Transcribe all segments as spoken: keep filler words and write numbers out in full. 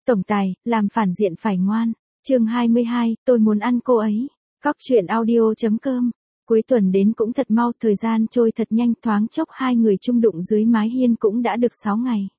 Tổng tài, làm phản diện phải ngoan. Chương hai mươi hai, tôi muốn ăn cô ấy. Cóc truyện audio chấm com. Cuối tuần đến cũng thật mau, thời gian trôi thật nhanh, thoáng chốc hai người chung đụng dưới mái hiên cũng đã được sáu ngày.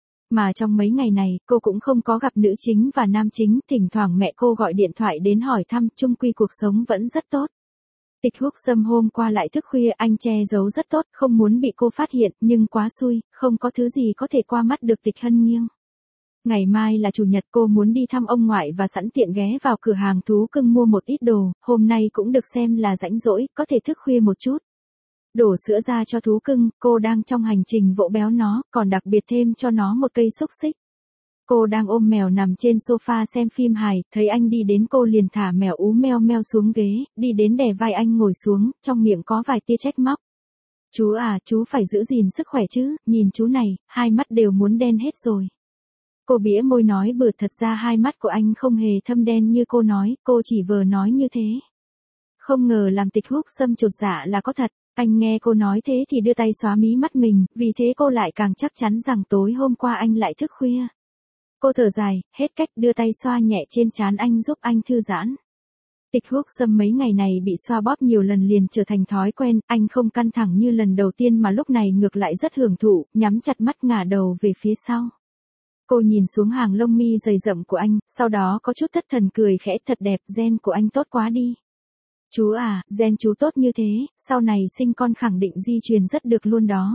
Mà trong mấy ngày này, cô cũng không có gặp nữ chính và nam chính, thỉnh thoảng mẹ cô gọi điện thoại đến hỏi thăm, chung quy cuộc sống vẫn rất tốt. Tịch Húc Sâm hôm qua lại thức khuya, anh che giấu rất tốt, không muốn bị cô phát hiện, nhưng quá xui, không có thứ gì có thể qua mắt được Tịch Hân Nghiêng. Ngày mai là chủ nhật, cô muốn đi thăm ông ngoại và sẵn tiện ghé vào cửa hàng thú cưng mua một ít đồ, hôm nay cũng được xem là rảnh rỗi, có thể thức khuya một chút. Đổ sữa ra cho thú cưng, cô đang trong hành trình vỗ béo nó, còn đặc biệt thêm cho nó một cây xúc xích. Cô đang ôm mèo nằm trên sofa xem phim hài, thấy anh đi đến cô liền thả mèo ú meo meo xuống ghế, đi đến đè vai anh ngồi xuống, trong miệng có vài tia trách móc. Chú à, chú phải giữ gìn sức khỏe chứ, nhìn chú này, hai mắt đều muốn đen hết rồi. Cô bĩa môi nói bừa, thật ra hai mắt của anh không hề thâm đen như cô nói, cô chỉ vừa nói như thế. Không ngờ làm Tịch Húc Sâm chột dạ là có thật, anh nghe cô nói thế thì đưa tay xóa mí mắt mình, vì thế cô lại càng chắc chắn rằng tối hôm qua anh lại thức khuya. Cô thở dài, hết cách đưa tay xoa nhẹ trên trán anh giúp anh thư giãn. Tịch Húc Sâm mấy ngày này bị xoa bóp nhiều lần liền trở thành thói quen, anh không căng thẳng như lần đầu tiên mà lúc này ngược lại rất hưởng thụ, nhắm chặt mắt ngả đầu về phía sau. Cô nhìn xuống hàng lông mi dày rậm của anh, sau đó có chút thất thần cười khẽ, thật đẹp, gen của anh tốt quá đi. Chú à, gen chú tốt như thế, sau này sinh con khẳng định di truyền rất được luôn đó.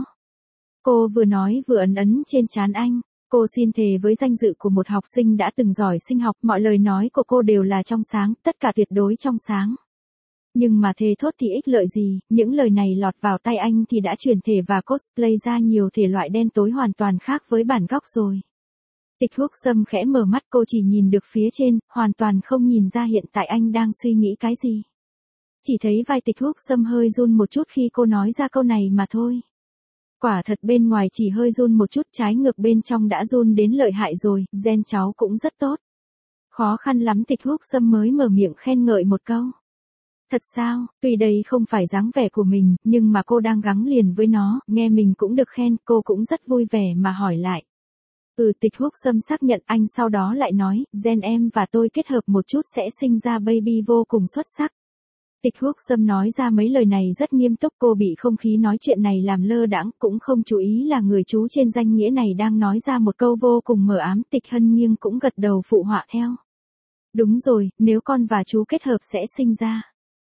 Cô vừa nói vừa ấn ấn trên trán anh. Cô xin thề với danh dự của một học sinh đã từng giỏi sinh học, mọi lời nói của cô đều là trong sáng, tất cả tuyệt đối trong sáng. Nhưng mà thề thốt thì ích lợi gì, những lời này lọt vào tay anh thì đã chuyển thể và cosplay ra nhiều thể loại đen tối hoàn toàn khác với bản gốc rồi. Tịch Húc Sâm khẽ mở mắt, cô chỉ nhìn được phía trên, hoàn toàn không nhìn ra hiện tại anh đang suy nghĩ cái gì. Chỉ thấy vai Tịch Húc Sâm hơi run một chút khi cô nói ra câu này mà thôi. Quả thật bên ngoài chỉ hơi run một chút, trái ngược bên trong đã run đến lợi hại rồi, gen cháu cũng rất tốt. Khó khăn lắm Tịch Húc Sâm mới mở miệng khen ngợi một câu. Thật sao, tuy đây không phải dáng vẻ của mình, nhưng mà cô đang gắng liền với nó, nghe mình cũng được khen, cô cũng rất vui vẻ mà hỏi lại. Ừ, Tịch Húc Sâm xác nhận, anh sau đó lại nói, gen em và tôi kết hợp một chút sẽ sinh ra baby vô cùng xuất sắc. Tịch Húc Sâm nói ra mấy lời này rất nghiêm túc, cô bị không khí nói chuyện này làm lơ đãng, cũng không chú ý là người chú trên danh nghĩa này đang nói ra một câu vô cùng mờ ám. Tịch Hân Nghiêng cũng gật đầu phụ họa theo. Đúng rồi, nếu con và chú kết hợp sẽ sinh ra.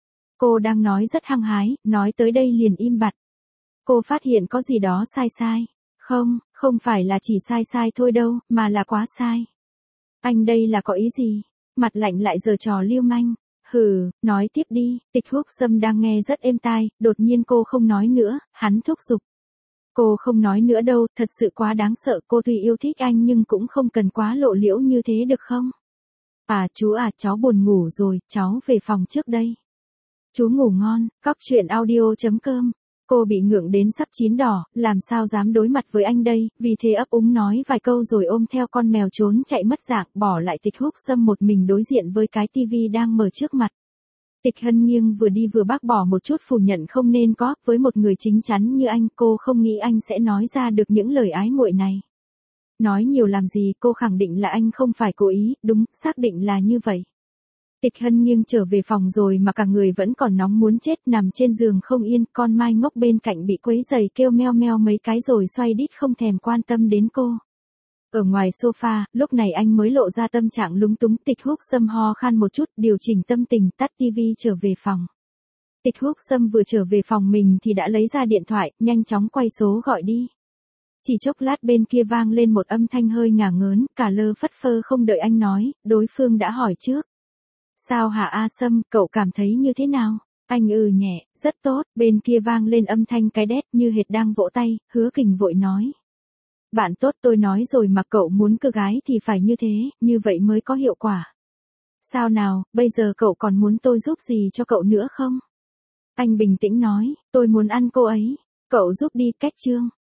Cô đang nói rất hăng hái, nói tới đây liền im bặt. Cô phát hiện có gì đó sai sai. Không, không phải là chỉ sai sai thôi đâu, mà là quá sai. Anh đây là có ý gì? Mặt lạnh lại giở trò lưu manh. Hừ, nói tiếp đi. Tịch Húc Sâm đang nghe rất êm tai, đột nhiên cô không nói nữa, hắn thúc giục. Cô không nói nữa đâu, thật sự quá đáng sợ, cô tuy yêu thích anh nhưng cũng không cần quá lộ liễu như thế được không? À chú à, cháu buồn ngủ rồi, cháu về phòng trước đây. Chú ngủ ngon, cóc truyện audio chấm com. Cô bị ngượng đến sắp chín đỏ, làm sao dám đối mặt với anh đây, vì thế ấp úng nói vài câu rồi ôm theo con mèo trốn chạy mất dạng, bỏ lại Tịch Húc Sâm một mình đối diện với cái tivi đang mở trước mặt. Tịch Hân Nghiêng vừa đi vừa bác bỏ một chút phủ nhận không nên có, với một người chính chắn như anh, cô không nghĩ anh sẽ nói ra được những lời ái muội này. Nói nhiều làm gì, cô khẳng định là anh không phải cố ý, đúng, xác định là như vậy. Tịch Hân Nghiêng trở về phòng rồi mà cả người vẫn còn nóng muốn chết, nằm trên giường không yên, con Mai ngốc bên cạnh bị quấy giày kêu meo meo mấy cái rồi xoay đít không thèm quan tâm đến cô. Ở ngoài sofa, lúc này anh mới lộ ra tâm trạng lúng túng. Tịch Húc Sâm ho khan một chút, điều chỉnh tâm tình, tắt tivi trở về phòng. Tịch Húc Sâm vừa trở về phòng mình thì đã lấy ra điện thoại, nhanh chóng quay số gọi đi. Chỉ chốc lát bên kia vang lên một âm thanh hơi ngả ngớn, cả lơ phất phơ không đợi anh nói, đối phương đã hỏi trước. Sao hả A Sâm, cậu cảm thấy như thế nào? Anh ừ nhẹ, rất tốt, bên kia vang lên âm thanh cái đét như hệt đang vỗ tay, Hứa Kình vội nói. Bạn tốt, tôi nói rồi mà, cậu muốn cưa gái thì phải như thế, như vậy mới có hiệu quả. Sao nào, bây giờ cậu còn muốn tôi giúp gì cho cậu nữa không? Anh bình tĩnh nói, tôi muốn ăn cô ấy, cậu giúp đi, kết chương.